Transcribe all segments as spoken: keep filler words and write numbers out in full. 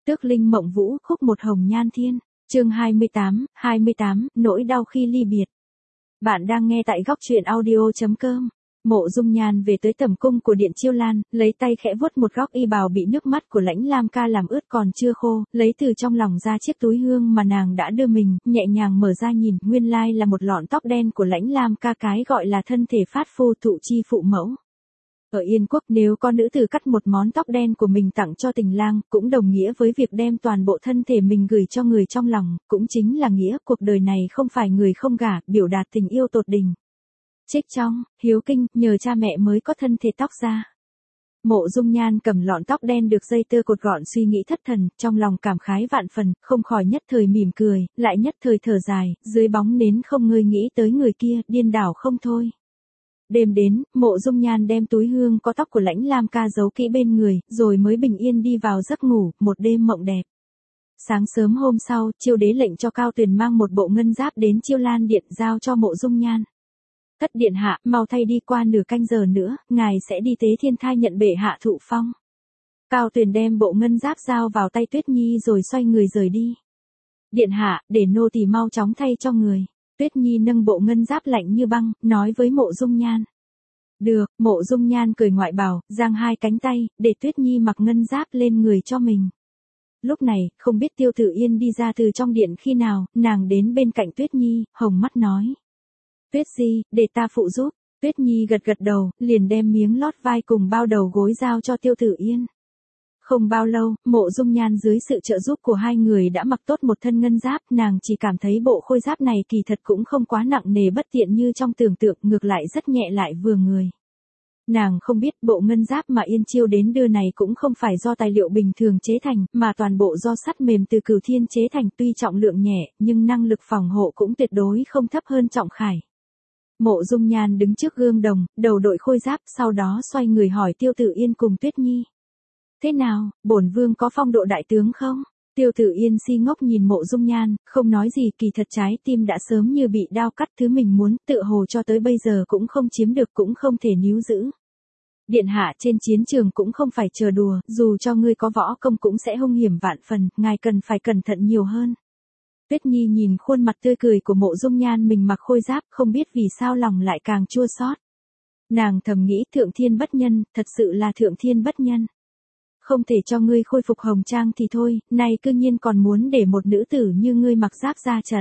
Tước Linh Mộng Vũ, khúc một Hồng Nhan Thiên. Chương hai mươi tám, hai mươi tám, nỗi đau khi ly biệt. Bạn đang nghe tại góc truyện audio chấm com. Mộ Dung Nhan về tới tầm cung của Điện Chiêu Lan, lấy tay khẽ vuốt một góc y bào bị nước mắt của Lãnh Lam Ca làm ướt còn chưa khô, lấy từ trong lòng ra chiếc túi hương mà nàng đã đưa mình, nhẹ nhàng mở ra nhìn, nguyên lai là một lọn tóc đen của Lãnh Lam Ca, cái gọi là thân thể phát phu thụ chi phụ mẫu. Ở Yên Quốc, nếu có nữ tử cắt một món tóc đen của mình tặng cho tình lang, cũng đồng nghĩa với việc đem toàn bộ thân thể mình gửi cho người trong lòng, cũng chính là nghĩa cuộc đời này không phải người không gả, biểu đạt tình yêu tột đỉnh. Trích trong, Hiếu Kinh, nhờ cha mẹ mới có thân thể tóc ra. Mộ Dung Nhan cầm lọn tóc đen được dây tơ cột gọn suy nghĩ thất thần, trong lòng cảm khái vạn phần, không khỏi nhất thời mỉm cười, lại nhất thời thở dài, dưới bóng nến không ngơi nghĩ tới người kia, điên đảo không thôi. Đêm đến, Mộ Dung Nhan đem túi hương có tóc của Lãnh Lam Ca giấu kỹ bên người, rồi mới bình yên đi vào giấc ngủ, một đêm mộng đẹp. Sáng sớm hôm sau, Chiêu Đế lệnh cho Cao Tuyền mang một bộ ngân giáp đến Chiêu Lan Điện giao cho Mộ Dung Nhan. Thất điện hạ, mau thay đi, qua nửa canh giờ nữa, ngài sẽ đi tế thiên thai nhận bệ hạ thụ phong. Cao Tuyền đem bộ ngân giáp giao vào tay Tuyết Nhi rồi xoay người rời đi. Điện hạ, để nô tỳ mau chóng thay cho người. Tuyết Nhi nâng bộ ngân giáp lạnh như băng, nói với Mộ Dung Nhan. Được, Mộ Dung Nhan cười ngoại bào, giang hai cánh tay, để Tuyết Nhi mặc ngân giáp lên người cho mình. Lúc này, không biết Tiêu Tử Yên đi ra từ trong điện khi nào, nàng đến bên cạnh Tuyết Nhi, hồng mắt nói. Tuyết Di, để ta phụ giúp. Tuyết Nhi gật gật đầu, liền đem miếng lót vai cùng bao đầu gối giao cho Tiêu Tử Yên. Không bao lâu, Mộ Dung Nhan dưới sự trợ giúp của hai người đã mặc tốt một thân ngân giáp, nàng chỉ cảm thấy bộ khôi giáp này kỳ thật cũng không quá nặng nề bất tiện như trong tưởng tượng, ngược lại rất nhẹ lại vừa người. Nàng không biết bộ ngân giáp mà Yên Chiêu đến đưa này cũng không phải do tài liệu bình thường chế thành, mà toàn bộ do sắt mềm từ Cửu Thiên chế thành, tuy trọng lượng nhẹ, nhưng năng lực phòng hộ cũng tuyệt đối không thấp hơn Trọng Khải. Mộ Dung Nhan đứng trước gương đồng, đầu đội khôi giáp, sau đó xoay người hỏi Tiêu Tử Yên cùng Tuyết Nhi. Thế nào, bổn vương có phong độ đại tướng không? Tiêu Tử Yên si ngốc nhìn Mộ Dung Nhan, không nói gì, kỳ thật trái tim đã sớm như bị đao cắt, thứ mình muốn, tự hồ cho tới bây giờ cũng không chiếm được, cũng không thể níu giữ. Điện hạ, trên chiến trường cũng không phải chờ đùa, dù cho ngươi có võ công cũng sẽ hung hiểm vạn phần, ngài cần phải cẩn thận nhiều hơn. Tuyết Nhi nhìn khuôn mặt tươi cười của Mộ Dung Nhan mình mặc khôi giáp, không biết vì sao lòng lại càng chua xót. Nàng thầm nghĩ, thượng thiên bất nhân, thật sự là thượng thiên bất nhân. Không thể cho ngươi khôi phục hồng trang thì thôi, nay cư nhiên còn muốn để một nữ tử như ngươi mặc giáp ra trận.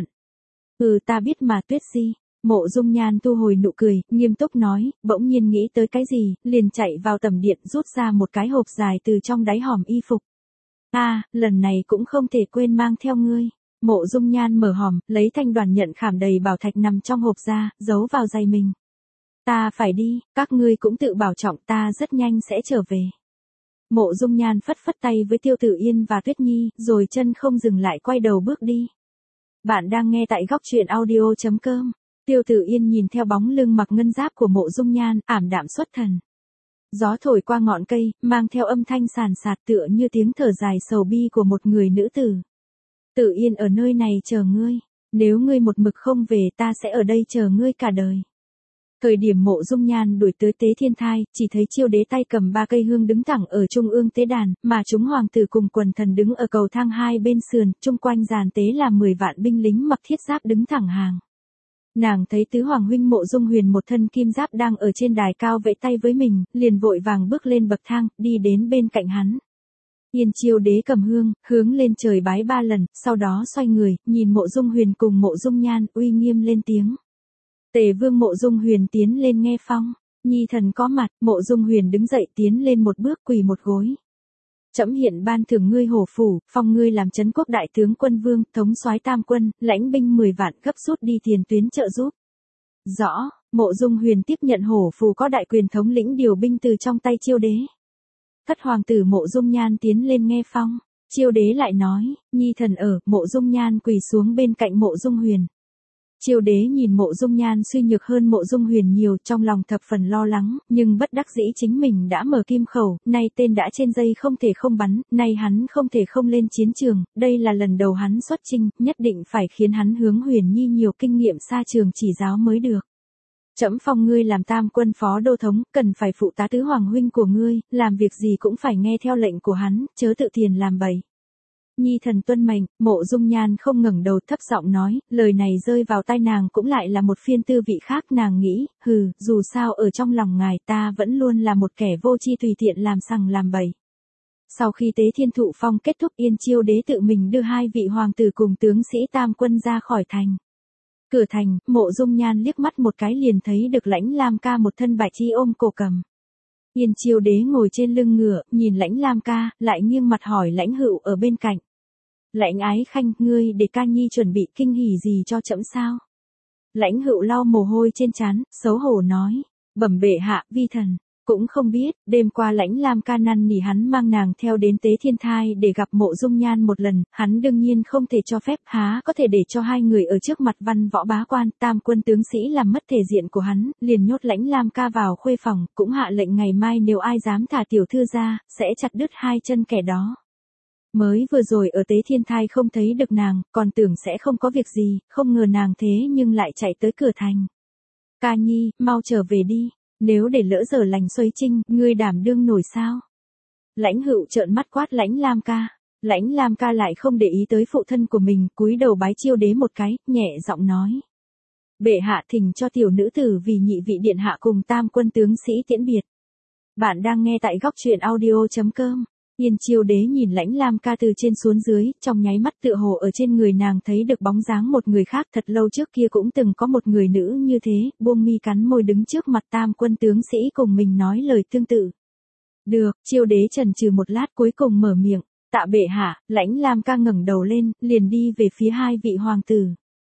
Ừ, ta biết mà Tuyết Di. Mộ Dung Nhan thu hồi nụ cười, nghiêm túc nói, bỗng nhiên nghĩ tới cái gì, liền chạy vào tầm điện rút ra một cái hộp dài từ trong đáy hòm y phục. A, à, lần này cũng không thể quên mang theo ngươi. Mộ Dung Nhan mở hòm, lấy thanh đoàn nhận khảm đầy bảo thạch nằm trong hộp ra, giấu vào giày mình. Ta phải đi, các ngươi cũng tự bảo trọng, ta rất nhanh sẽ trở về. Mộ Dung Nhan phất phất tay với Tiêu Tử Yên và Tuyết Nhi, rồi chân không dừng lại quay đầu bước đi. Bạn đang nghe tại góc truyện audio chấm com. Tiêu Tử Yên nhìn theo bóng lưng mặc ngân giáp của Mộ Dung Nhan, ảm đạm xuất thần. Gió thổi qua ngọn cây, mang theo âm thanh sàn sạt tựa như tiếng thở dài sầu bi của một người nữ tử. Tử Yên ở nơi này chờ ngươi, nếu ngươi một mực không về ta sẽ ở đây chờ ngươi cả đời. Thời điểm Mộ Dung Nhan đuổi tới tế thiên thai, chỉ thấy Chiêu Đế tay cầm ba cây hương đứng thẳng ở trung ương tế đàn, mà chúng hoàng tử cùng quần thần đứng ở cầu thang hai bên sườn, chung quanh giàn tế là mười vạn binh lính mặc thiết giáp đứng thẳng hàng. Nàng thấy tứ hoàng huynh Mộ Dung Huyền một thân kim giáp đang ở trên đài cao vẫy tay với mình, liền vội vàng bước lên bậc thang, đi đến bên cạnh hắn. Yên Chiêu Đế cầm hương, hướng lên trời bái ba lần, sau đó xoay người, nhìn Mộ Dung Huyền cùng Mộ Dung Nhan, uy nghiêm lên tiếng. Tề vương Mộ Dung Huyền tiến lên nghe phong. Nhi thần có mặt. Mộ Dung Huyền đứng dậy tiến lên một bước, quỳ một gối. Trẫm hiện ban thưởng ngươi hổ phủ, phong ngươi làm trấn quốc đại tướng quân vương, thống soái tam quân, lãnh binh mười vạn, gấp rút đi tiền tuyến trợ giúp. Rõ. Mộ Dung Huyền tiếp nhận hổ phù có đại quyền thống lĩnh điều binh từ trong tay Chiêu Đế. Thất hoàng tử Mộ Dung Nhan tiến lên nghe phong. Chiêu Đế lại nói, Nhi thần ở. Mộ Dung Nhan quỳ xuống bên cạnh Mộ Dung Huyền. Chiêu Đế nhìn Mộ Dung Nhan suy nhược hơn Mộ Dung Huyền nhiều, trong lòng thập phần lo lắng, nhưng bất đắc dĩ chính mình đã mở kim khẩu, nay tên đã trên dây không thể không bắn, nay hắn không thể không lên chiến trường, đây là lần đầu hắn xuất chinh, nhất định phải khiến hắn hướng Huyền Nhi nhiều kinh nghiệm xa trường chỉ giáo mới được. Trẫm phong ngươi làm tam quân phó đô thống, cần phải phụ tá tứ hoàng huynh của ngươi, làm việc gì cũng phải nghe theo lệnh của hắn, chớ tự tiền làm bậy. Nhi thần tuân mệnh. Mộ Dung Nhan không ngẩng đầu, thấp giọng nói, lời này rơi vào tai nàng cũng lại là một phiên tư vị khác. Nàng nghĩ, hừ, dù sao ở trong lòng ngài ta vẫn luôn là một kẻ vô tri tùy tiện làm sằng làm bậy. Sau khi tế thiên thụ phong kết thúc, Yên Chiêu đế tự mình đưa hai vị hoàng tử cùng tướng sĩ tam quân ra khỏi thành. Cửa thành, Mộ Dung Nhan liếc mắt một cái liền thấy được Lãnh Lam Ca một thân bạch y ôm cổ cầm. Yên Chiêu đế ngồi trên lưng ngựa, nhìn Lãnh Lam Ca, lại nghiêng mặt hỏi Lãnh Hựu ở bên cạnh. Lãnh Ái Khanh, ngươi để Ca Nhi chuẩn bị kinh hỉ gì cho trẫm sao? Lãnh Hựu lau mồ hôi trên trán, xấu hổ nói, bẩm bệ hạ, vi thần cũng không biết. Đêm qua Lãnh Lam Ca năn nỉ hắn mang nàng theo đến Tế Thiên Thai để gặp Mộ Dung Nhan một lần, hắn đương nhiên không thể cho phép, há có thể để cho hai người ở trước mặt văn võ bá quan, tam quân tướng sĩ làm mất thể diện của hắn, liền nhốt Lãnh Lam Ca vào khuê phòng, cũng hạ lệnh ngày mai nếu ai dám thả tiểu thư ra, sẽ chặt đứt hai chân kẻ đó. Mới vừa rồi ở Tế Thiên Thai không thấy được nàng, còn tưởng sẽ không có việc gì, không ngờ nàng thế nhưng lại chạy tới cửa thành. Ca Nhi, mau trở về đi. Nếu để lỡ giờ lành xoay trinh, ngươi đảm đương nổi sao? Lãnh Hựu trợn mắt quát Lãnh Lam Ca. Lãnh Lam Ca lại không để ý tới phụ thân của mình, cúi đầu bái Chiêu đế một cái, nhẹ giọng nói. Bệ hạ thỉnh cho tiểu nữ tử vì nhị vị điện hạ cùng tam quân tướng sĩ tiễn biệt. Bạn đang nghe tại góc truyện audio chấm com. Yên Chiêu đế nhìn Lãnh Lam Ca từ trên xuống dưới, trong nháy mắt tựa hồ ở trên người nàng thấy được bóng dáng một người khác. Thật lâu trước kia cũng từng có một người nữ như thế, buông mi cắn môi đứng trước mặt tam quân tướng sĩ cùng mình nói lời tương tự. Được, Chiêu đế chần chừ một lát cuối cùng mở miệng, tạ bệ hạ. Lãnh Lam Ca ngẩng đầu lên, liền đi về phía hai vị hoàng tử.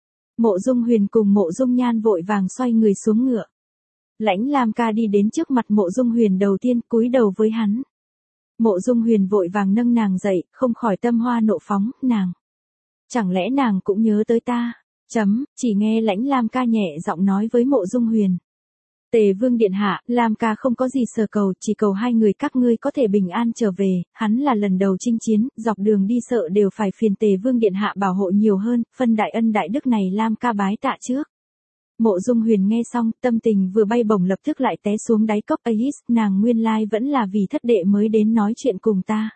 Mộ Dung Huyền cùng Mộ Dung Nhan vội vàng xoay người xuống ngựa. Lãnh Lam Ca đi đến trước mặt Mộ Dung Huyền đầu tiên, cúi đầu với hắn. Mộ Dung Huyền vội vàng nâng nàng dậy, không khỏi tâm hoa nộ phóng, nàng. Chẳng lẽ nàng cũng nhớ tới ta? Chấm, chỉ nghe Lãnh Lam Ca nhẹ giọng nói với Mộ Dung Huyền. Tề Vương điện hạ, Lam Ca không có gì sở cầu, chỉ cầu hai người các ngươi có thể bình an trở về, hắn là lần đầu chinh chiến, dọc đường đi sợ đều phải phiền Tề Vương điện hạ bảo hộ nhiều hơn, phân đại ân đại đức này Lam Ca bái tạ trước. Mộ Dung Huyền nghe xong, tâm tình vừa bay bổng lập tức lại té xuống đáy cốc. Ais, nàng nguyên lai vẫn là vì thất đệ mới đến nói chuyện cùng ta.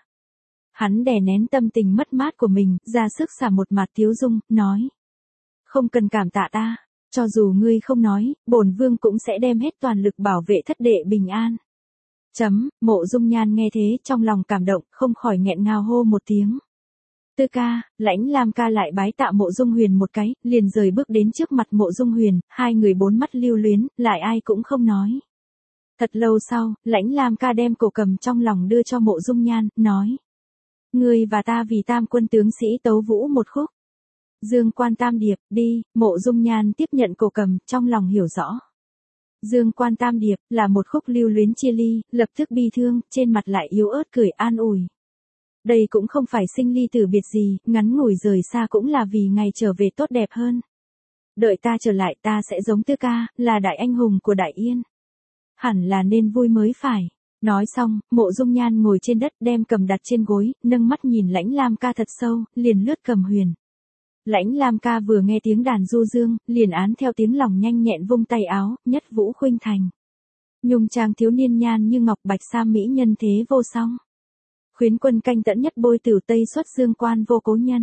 Hắn đè nén tâm tình mất mát của mình, ra sức xả một mặt tiếu dung, nói. Không cần cảm tạ ta, cho dù ngươi không nói, bổn vương cũng sẽ đem hết toàn lực bảo vệ thất đệ bình an. Chấm, Mộ Dung Nhan nghe thế, trong lòng cảm động, không khỏi nghẹn ngào hô một tiếng. Tư ca. Lãnh Lam Ca lại bái tạ Mộ Dung Huyền một cái, liền rời bước đến trước mặt Mộ Dung Huyền, hai người bốn mắt lưu luyến, lại ai cũng không nói. Thật lâu sau, Lãnh Lam Ca đem cổ cầm trong lòng đưa cho Mộ Dung Nhan, nói. Ngươi và ta vì tam quân tướng sĩ tấu vũ một khúc. Dương Quan Tam Điệp, đi. Mộ Dung Nhan tiếp nhận cổ cầm, trong lòng hiểu rõ. Dương Quan Tam Điệp, là một khúc lưu luyến chia ly, lập tức bi thương, trên mặt lại yếu ớt cười an ủi. Đây cũng không phải sinh ly tử biệt gì, ngắn ngủi rời xa cũng là vì ngày trở về tốt đẹp hơn. Đợi ta trở lại ta sẽ giống Tư ca, là đại anh hùng của Đại Yên. Hẳn là nên vui mới phải. Nói xong, Mộ Dung Nhan ngồi trên đất đem cầm đặt trên gối, nâng mắt nhìn Lãnh Lam Ca thật sâu, liền lướt cầm huyền. Lãnh Lam Ca vừa nghe tiếng đàn du dương, liền án theo tiếng lòng nhanh nhẹn vung tay áo, nhất vũ khuynh thành. Nhung trang thiếu niên nhan như ngọc bạch sa mỹ nhân thế vô song. Khuyến quân canh tẫn nhất bôi tử tây xuất dương quan vô cố nhân.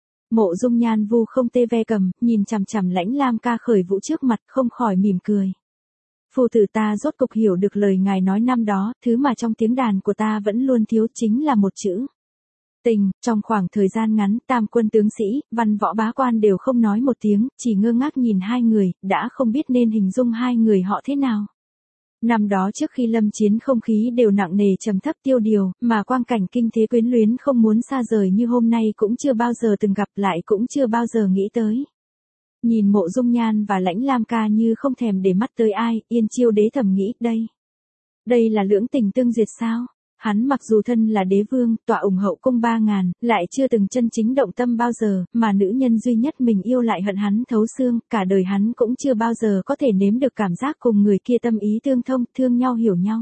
Mộ Dung Nhan vu không tê ve cầm, nhìn chằm chằm Lãnh Lam Ca khởi vũ trước mặt, không khỏi mỉm cười. Phu tử ta rốt cục hiểu được lời ngài nói năm đó, thứ mà trong tiếng đàn của ta vẫn luôn thiếu chính là một chữ. Tình. Trong khoảng thời gian ngắn, tam quân tướng sĩ, văn võ bá quan đều không nói một tiếng, chỉ ngơ ngác nhìn hai người, đã không biết nên hình dung hai người họ thế nào. Năm đó trước khi lâm chiến không khí đều nặng nề trầm thấp tiêu điều, mà quang cảnh kinh thế quyến luyến không muốn xa rời như hôm nay cũng chưa bao giờ từng gặp lại cũng chưa bao giờ nghĩ tới. Nhìn Mộ Dung Nhan và Lãnh Lam Ca như không thèm để mắt tới ai, Yên Chiêu đế thầm nghĩ, đây. Đây là lưỡng tình tương duyệt sao? Hắn mặc dù thân là đế vương, tọa ủng hậu cung ba ngàn, lại chưa từng chân chính động tâm bao giờ, mà nữ nhân duy nhất mình yêu lại hận hắn thấu xương, cả đời hắn cũng chưa bao giờ có thể nếm được cảm giác cùng người kia tâm ý tương thông, thương nhau hiểu nhau.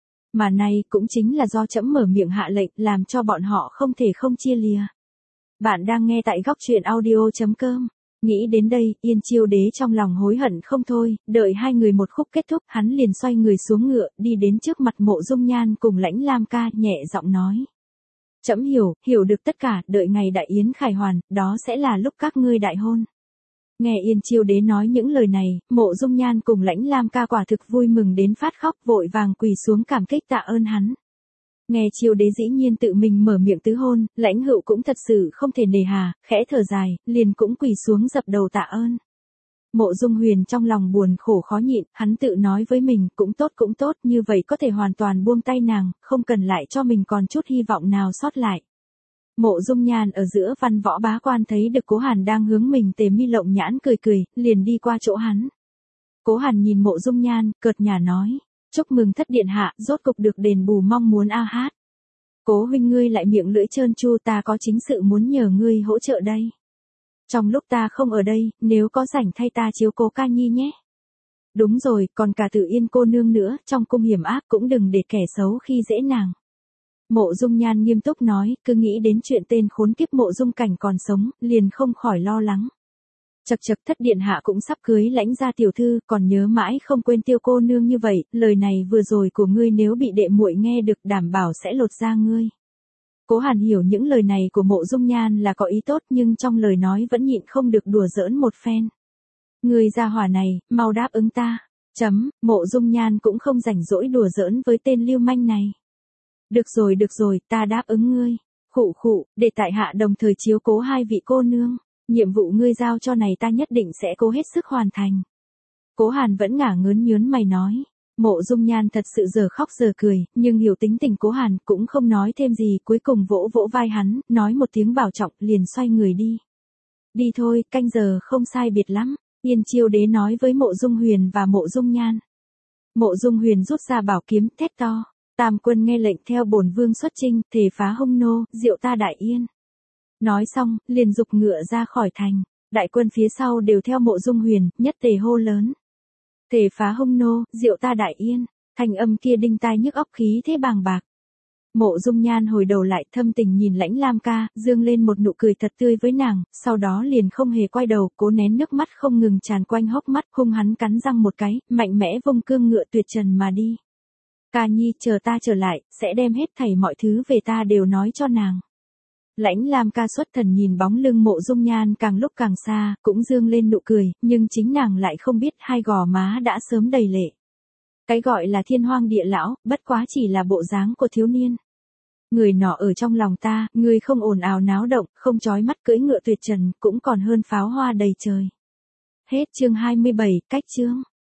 Mà nay cũng chính là do trẫm mở miệng hạ lệnh, làm cho bọn họ không thể không chia lìa. Bạn đang nghe tại góc truyện audio chấm com. Nghĩ đến đây, Yên Chiêu đế trong lòng hối hận không thôi, đợi hai người một khúc kết thúc, hắn liền xoay người xuống ngựa, đi đến trước mặt Mộ Dung Nhan cùng Lãnh Lam Ca, nhẹ giọng nói. Trẫm hiểu, hiểu được tất cả, đợi ngày đại yến khải hoàn, đó sẽ là lúc các ngươi đại hôn. Nghe Yên Chiêu Đế nói những lời này, Mộ Dung Nhan cùng Lãnh Lam ca quả thực vui mừng đến phát khóc, vội vàng quỳ xuống cảm kích tạ ơn hắn. Nghe Chiêu Đế dĩ nhiên tự mình mở miệng tứ hôn, Lãnh Hữu cũng thật sự không thể nề hà, khẽ thở dài, liền cũng quỳ xuống dập đầu tạ ơn. Mộ Dung Huyền trong lòng buồn khổ khó nhịn, hắn tự nói với mình, cũng tốt cũng tốt, như vậy có thể hoàn toàn buông tay nàng, không cần lại cho mình còn chút hy vọng nào sót lại. Mộ Dung Nhan ở giữa văn võ bá quan thấy được Cố Hàn đang hướng mình tề mi lộng nhãn cười cười, liền đi qua chỗ hắn. Cố Hàn nhìn Mộ Dung Nhan, cợt nhả nói, chúc mừng thất điện hạ, rốt cục được đền bù mong muốn a hát. Cố huynh ngươi lại miệng lưỡi trơn tru, ta có chính sự muốn nhờ ngươi hỗ trợ đây. Trong lúc ta không ở đây, nếu có rảnh thay ta chiếu cố ca nhi nhé. Đúng rồi, còn cả Tử Yên cô nương nữa, trong cung hiểm ác cũng đừng để kẻ xấu khi dễ nàng. Mộ Dung Nhan nghiêm túc nói, cứ nghĩ đến chuyện tên khốn kiếp Mộ Dung Cảnh còn sống, liền không khỏi lo lắng. Chậc chậc, thất điện hạ cũng sắp cưới Lãnh gia tiểu thư, còn nhớ mãi không quên Tiêu cô nương như vậy, lời này vừa rồi của ngươi nếu bị đệ muội nghe được đảm bảo sẽ lột da ngươi. Cố Hàn hiểu những lời này của Mộ Dung Nhan là có ý tốt, nhưng trong lời nói vẫn nhịn không được đùa giỡn một phen. Ngươi gia hỏa này, mau đáp ứng ta. Chấm, Mộ Dung Nhan cũng không rảnh rỗi đùa giỡn với tên lưu manh này. Được rồi được rồi, ta đáp ứng ngươi. Khụ khụ, để tại hạ đồng thời chiếu cố hai vị cô nương. Nhiệm vụ ngươi giao cho này ta nhất định sẽ cố hết sức hoàn thành. Cố Hàn vẫn ngả ngớn nhớn mày nói. Mộ Dung Nhan thật sự giờ khóc giờ cười, nhưng hiểu tính tình Cố Hàn cũng không nói thêm gì, cuối cùng vỗ vỗ vai hắn, nói một tiếng bảo trọng, liền xoay người đi. Đi thôi, canh giờ không sai biệt lắm, Yên Chiêu Đế nói với Mộ Dung Huyền và Mộ Dung Nhan. Mộ Dung Huyền rút ra bảo kiếm, thét to. Tam quân nghe lệnh theo bổn vương xuất chinh, thề phá hung nô, diệu ta đại yên. Nói xong, liền dục ngựa ra khỏi thành. Đại quân phía sau đều theo Mộ Dung Huyền, nhất tề hô lớn. Thề phá hung nô, diệu ta đại yên. Thanh âm kia đinh tai nhức óc, khí thế bàng bạc. Mộ Dung Nhan hồi đầu lại, thâm tình nhìn Lãnh Lam ca, dương lên một nụ cười thật tươi với nàng, sau đó liền không hề quay đầu, cố nén nước mắt không ngừng tràn quanh hốc mắt, hung hắn cắn răng một cái, mạnh mẽ vung cương ngựa tuyệt trần mà đi. Ca nhi, chờ ta trở lại, sẽ đem hết thảy mọi thứ về ta đều nói cho nàng. Lãnh Lam ca xuất thần nhìn bóng lưng Mộ Dung Nhan càng lúc càng xa, cũng dương lên nụ cười, nhưng chính nàng lại không biết hai gò má đã sớm đầy lệ. Cái gọi là thiên hoang địa lão, bất quá chỉ là bộ dáng của thiếu niên. Người nọ ở trong lòng ta, người không ồn ào náo động, không chói mắt cưỡi ngựa tuyệt trần, cũng còn hơn pháo hoa đầy trời. Hết chương hai mươi bảy, cách chương.